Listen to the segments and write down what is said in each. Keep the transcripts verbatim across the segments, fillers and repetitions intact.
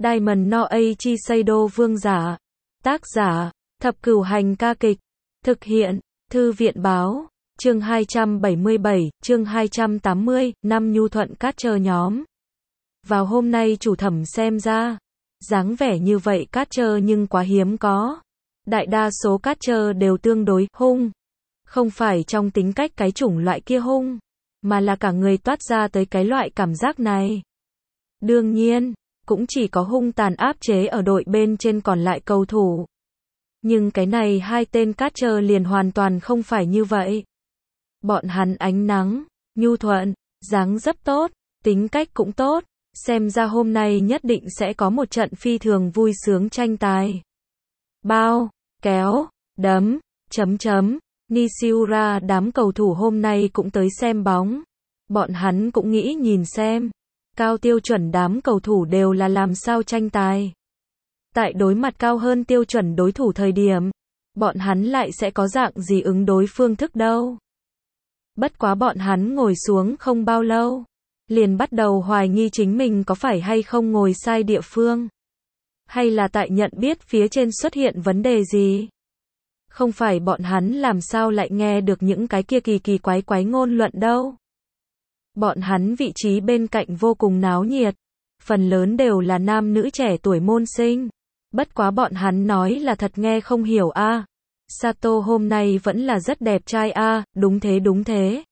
Diamond no Aichi Seido vương giả. Tác giả, Thập Cửu Hành ca kịch. Thực hiện, Thư viện báo. Chương hai trăm bảy mươi bảy, chương hai trăm tám mươi, năm nhu thuận Catcher nhóm. Vào hôm nay chủ thẩm xem ra, dáng vẻ như vậy Catcher nhưng quá hiếm có. Đại đa số Catcher đều tương đối hung. Không phải trong tính cách cái chủng loại kia hung, mà là cả người toát ra tới cái loại cảm giác này. Đương nhiên, cũng chỉ có hung tàn áp chế ở đội bên trên còn lại cầu thủ. Nhưng cái này hai tên Catcher liền hoàn toàn không phải như vậy. Bọn hắn ánh nắng, nhu thuận, dáng dấp tốt, tính cách cũng tốt, xem ra hôm nay nhất định sẽ có một trận phi thường vui sướng tranh tài. Bao, kéo, đấm, chấm chấm, Nishiura đám cầu thủ hôm nay cũng tới xem bóng. Bọn hắn cũng nghĩ nhìn xem, cao tiêu chuẩn đám cầu thủ đều là làm sao tranh tài. Tại đối mặt cao hơn tiêu chuẩn đối thủ thời điểm, bọn hắn lại sẽ có dạng gì ứng đối phương thức đâu. Bất quá bọn hắn ngồi xuống không bao lâu, liền bắt đầu hoài nghi chính mình có phải hay không ngồi sai địa phương. Hay là tại nhận biết phía trên xuất hiện vấn đề gì. Không phải bọn hắn làm sao lại nghe được những cái kia kỳ kỳ quái quái ngôn luận đâu. Bọn hắn vị trí bên cạnh vô cùng náo nhiệt, phần lớn đều là nam nữ trẻ tuổi môn sinh. Bất quá bọn hắn nói là thật nghe không hiểu a. À. Sato hôm nay vẫn là rất đẹp trai a, à. Đúng thế đúng thế.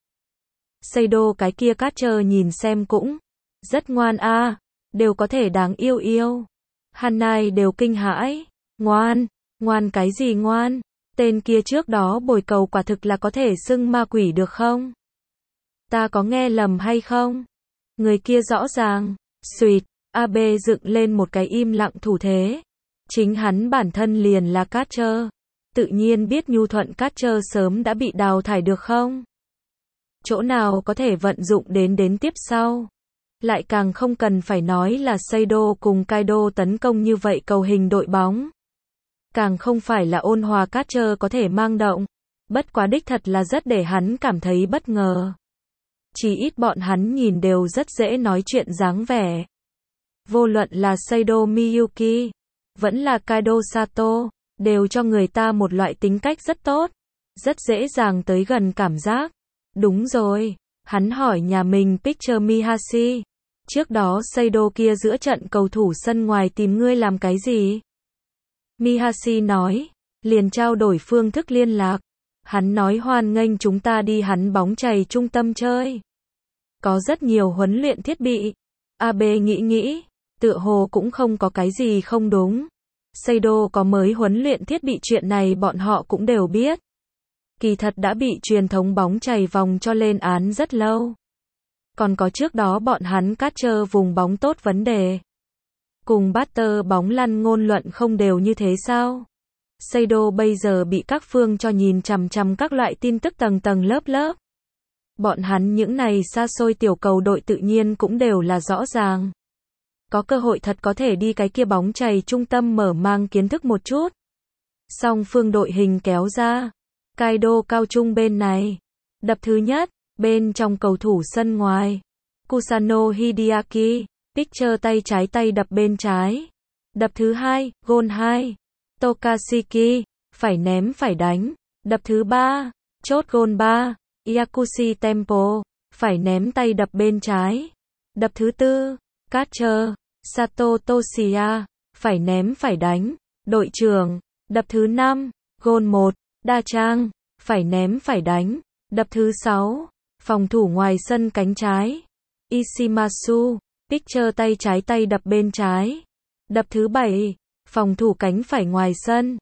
Seido cái kia Catcher nhìn xem cũng rất ngoan a, à. Đều có thể đáng yêu yêu. Hanai đều kinh hãi, ngoan, ngoan cái gì ngoan, tên kia trước đó bồi cầu quả thực là có thể xưng ma quỷ được không? Ta có nghe lầm hay không? Người kia rõ ràng, suýt, Abe dựng lên một cái im lặng thủ thế. Chính hắn bản thân liền là Catcher, tự nhiên biết nhu thuận Catcher sớm đã bị đào thải được không? Chỗ nào có thể vận dụng đến đến tiếp sau? Lại càng không cần phải nói là Seido cùng Kaido tấn công như vậy cầu hình đội bóng. Càng không phải là ôn hòa Catcher có thể mang động. Bất quá đích thật là rất để hắn cảm thấy bất ngờ. Chỉ ít bọn hắn nhìn đều rất dễ nói chuyện dáng vẻ. Vô luận là Seido Miyuki, vẫn là Kaido Sato, đều cho người ta một loại tính cách rất tốt. Rất dễ dàng tới gần cảm giác. Đúng rồi, hắn hỏi nhà mình Picture Mihashi. Trước đó Seido kia giữa trận cầu thủ sân ngoài tìm ngươi làm cái gì? Mihashi nói, liền trao đổi phương thức liên lạc. Hắn nói hoan nghênh chúng ta đi hắn bóng chày trung tâm chơi. Có rất nhiều huấn luyện thiết bị. Abe nghĩ nghĩ, tựa hồ cũng không có cái gì không đúng. Seido có mới huấn luyện thiết bị chuyện này bọn họ cũng đều biết. Kỳ thật đã bị truyền thống bóng chày vòng cho lên án rất lâu. Còn có trước đó bọn hắn Catcher vùng bóng tốt vấn đề. Cùng batter bóng lăn ngôn luận không đều như thế sao? Seido bây giờ bị các phương cho nhìn chằm chằm các loại tin tức tầng tầng lớp lớp. Bọn hắn những này xa xôi tiểu cầu đội tự nhiên cũng đều là rõ ràng. Có cơ hội thật có thể đi cái kia bóng chày trung tâm mở mang kiến thức một chút. Song phương đội hình kéo ra. Kaido cao trung bên này. Đập thứ nhất, bên trong cầu thủ sân ngoài. Kusano Hideaki, Picture tay trái tay đập bên trái. Đập thứ hai, gôn hai. Tokashiki, phải ném phải đánh. Đập thứ ba, chốt gôn ba. Yakushi Tempo, phải ném tay đập bên trái. Đập thứ tư, Catcher, Sato Toshiya, phải ném phải đánh. Đội trưởng, đập thứ năm, gôn một. Đa Trang, phải ném phải đánh. Đập thứ sáu, phòng thủ ngoài sân cánh trái. Ishimasu, Picture tay trái tay đập bên trái. Đập thứ bảy, phòng thủ cánh phải ngoài sân.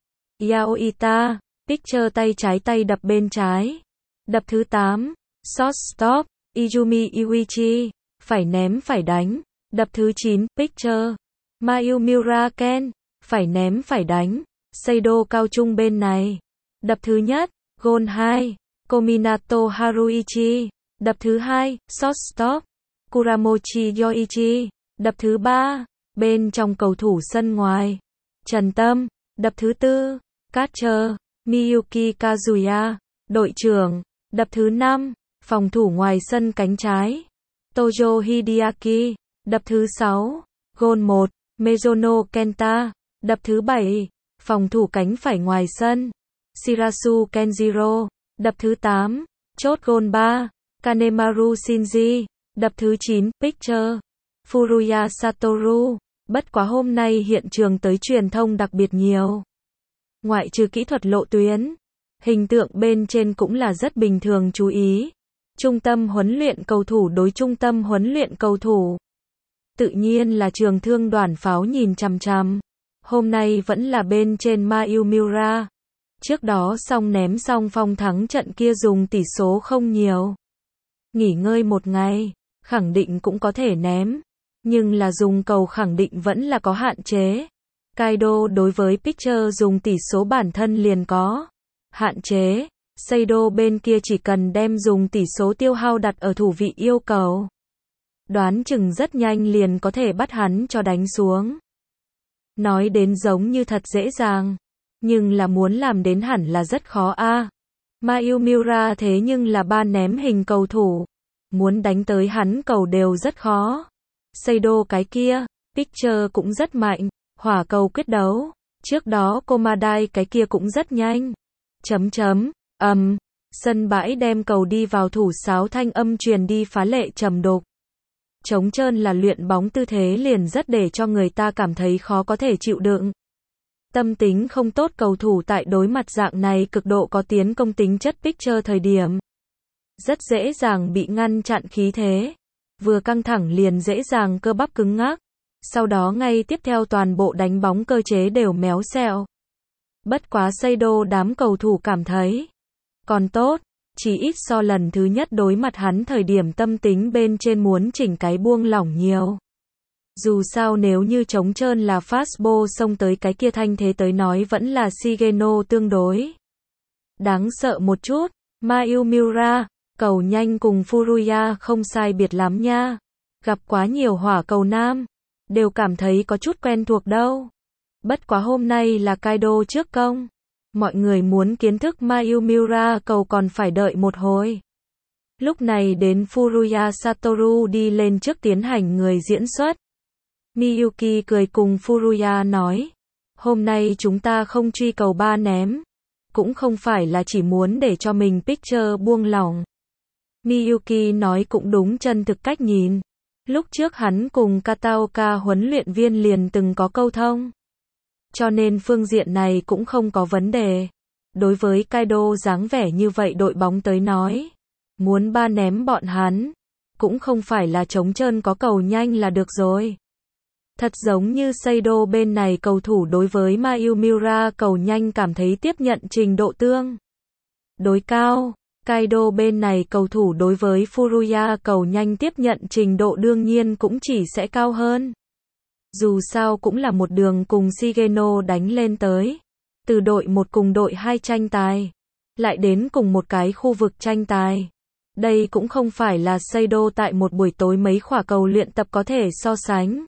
Yaoita, Picture tay trái tay đập bên trái. Đập thứ tám, shortstop, Izumi Iwichi, phải ném phải đánh. Đập thứ chín, Picture, Mayumura Ken, phải ném phải đánh. Seido cao trung bên này. Đập thứ nhất, gôn hai, Kominato Haruichi. Đập thứ hai, shortstop, Kuramochi Yoichi. Đập thứ ba, bên trong cầu thủ sân ngoài, Trần Tâm. Đập thứ tư, Catcher, Miyuki Kazuya. Đội trưởng. Đập thứ năm, phòng thủ ngoài sân cánh trái, Tojo Hideaki. Đập thứ sáu, gôn một, Mizuno Kenta, đập thứ bảy, phòng thủ cánh phải ngoài sân. Shirasu Kenjiro, đập thứ tám, chốt gôn ba. Kanemaru Shinji, đập thứ chín, Pitcher. Furuya Satoru, bất quá hôm nay hiện trường tới truyền thông đặc biệt nhiều. Ngoại trừ kỹ thuật lộ tuyến, hình tượng bên trên cũng là rất bình thường chú ý. Trung tâm huấn luyện cầu thủ đối trung tâm huấn luyện cầu thủ. Tự nhiên là trường thương đoàn pháo nhìn chằm chằm. Hôm nay vẫn là bên trên Mayu Miura. Trước đó xong ném xong phong thắng trận kia dùng tỷ số không nhiều. Nghỉ ngơi một ngày, khẳng định cũng có thể ném. Nhưng là dùng cầu khẳng định vẫn là có hạn chế. Kaido đối với Pitcher dùng tỷ số bản thân liền có hạn chế. Seido bên kia chỉ cần đem dùng tỷ số tiêu hao đặt ở thủ vị yêu cầu. Đoán chừng rất nhanh liền có thể bắt hắn cho đánh xuống. Nói đến giống như thật dễ dàng. Nhưng là muốn làm đến hẳn là rất khó a. À. Mayu Miura thế nhưng là ba ném hình cầu thủ. Muốn đánh tới hắn cầu đều rất khó. Seido cái kia, Pitcher cũng rất mạnh. Hỏa cầu quyết đấu. Trước đó Komadai cái kia cũng rất nhanh. Chấm chấm, ầm. Um, sân bãi đem cầu đi vào thủ sáo thanh âm truyền đi phá lệ trầm đục. Trống trơn là luyện bóng tư thế liền rất để cho người ta cảm thấy khó có thể chịu đựng. Tâm tính không tốt cầu thủ tại đối mặt dạng này cực độ có tiến công tính chất Pitcher thời điểm. Rất dễ dàng bị ngăn chặn khí thế. Vừa căng thẳng liền dễ dàng cơ bắp cứng ngắc. Sau đó ngay tiếp theo toàn bộ đánh bóng cơ chế đều méo xẹo. Bất quá Seido đám cầu thủ cảm thấy còn tốt, chỉ ít so lần thứ nhất đối mặt hắn thời điểm tâm tính bên trên muốn chỉnh cái buông lỏng nhiều. Dù sao nếu như trống trơn là fastball xông tới cái kia thanh thế tới nói vẫn là Shigeno tương đối đáng sợ một chút. Mayu Miura, cầu nhanh cùng Furuya không sai biệt lắm nha. Gặp quá nhiều hỏa cầu nam, đều cảm thấy có chút quen thuộc đâu. Bất quá hôm nay là Kaido trước công. Mọi người muốn kiến thức Mayu Miura cầu còn phải đợi một hồi. Lúc này đến Furuya Satoru đi lên trước tiến hành người diễn xuất. Miyuki cười cùng Furuya nói. Hôm nay chúng ta không truy cầu ba ném. Cũng không phải là chỉ muốn để cho mình Pitcher buông lỏng. Miyuki nói cũng đúng chân thực cách nhìn. Lúc trước hắn cùng Kataoka huấn luyện viên liền từng có câu thông. Cho nên phương diện này cũng không có vấn đề. Đối với Kaido dáng vẻ như vậy đội bóng tới nói. Muốn ba ném bọn hắn. Cũng không phải là trống trơn có cầu nhanh là được rồi. Thật giống như Seido bên này cầu thủ đối với Mayu Miura cầu nhanh cảm thấy tiếp nhận trình độ tương đối cao. Kaido bên này cầu thủ đối với Furuya cầu nhanh tiếp nhận trình độ đương nhiên cũng chỉ sẽ cao hơn. Dù sao cũng là một đường cùng Shigeno đánh lên tới. Từ đội một cùng đội hai tranh tài. Lại đến cùng một cái khu vực tranh tài. Đây cũng không phải là Seido tại một buổi tối mấy khỏa cầu luyện tập có thể so sánh.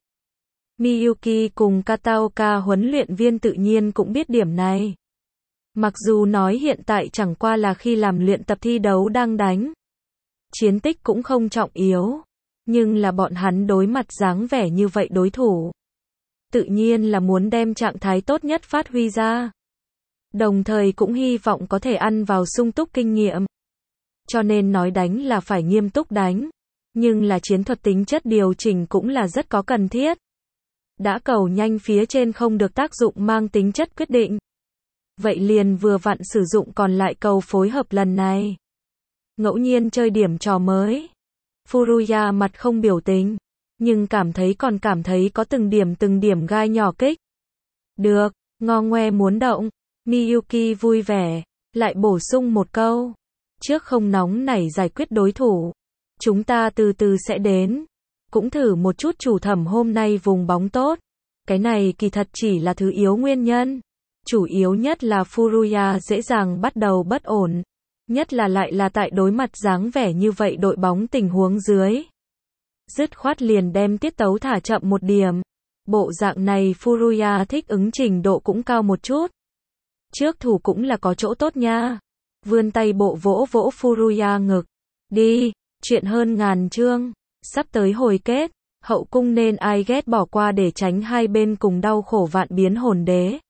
Miyuki cùng Kataoka huấn luyện viên tự nhiên cũng biết điểm này. Mặc dù nói hiện tại chẳng qua là khi làm luyện tập thi đấu đang đánh. Chiến tích cũng không trọng yếu. Nhưng là bọn hắn đối mặt dáng vẻ như vậy đối thủ. Tự nhiên là muốn đem trạng thái tốt nhất phát huy ra. Đồng thời cũng hy vọng có thể ăn vào sung túc kinh nghiệm. Cho nên nói đánh là phải nghiêm túc đánh. Nhưng là chiến thuật tính chất điều chỉnh cũng là rất có cần thiết. Đã cầu nhanh phía trên không được tác dụng mang tính chất quyết định. Vậy liền vừa vặn sử dụng còn lại cầu phối hợp lần này. Ngẫu nhiên chơi điểm trò mới. Furuya mặt không biểu tình. Nhưng cảm thấy còn cảm thấy có từng điểm từng điểm gai nhỏ kích. Được, ngo ngoe muốn động. Miyuki vui vẻ. Lại bổ sung một câu. Trước không nóng nảy giải quyết đối thủ. Chúng ta từ từ sẽ đến. Cũng thử một chút chủ thẩm hôm nay vùng bóng tốt. Cái này kỳ thật chỉ là thứ yếu nguyên nhân. Chủ yếu nhất là Furuya dễ dàng bắt đầu bất ổn. Nhất là lại là tại đối mặt dáng vẻ như vậy đội bóng tình huống dưới. Dứt khoát liền đem tiết tấu thả chậm một điểm. Bộ dạng này Furuya thích ứng trình độ cũng cao một chút. Trước thủ cũng là có chỗ tốt nha. Vươn tay bộ vỗ vỗ Furuya ngực. Đi, chuyện hơn ngàn chương. Sắp tới hồi kết. hậu cung nên ai ghét bỏ qua để tránh hai bên cùng đau khổ vạn biến hồn đế.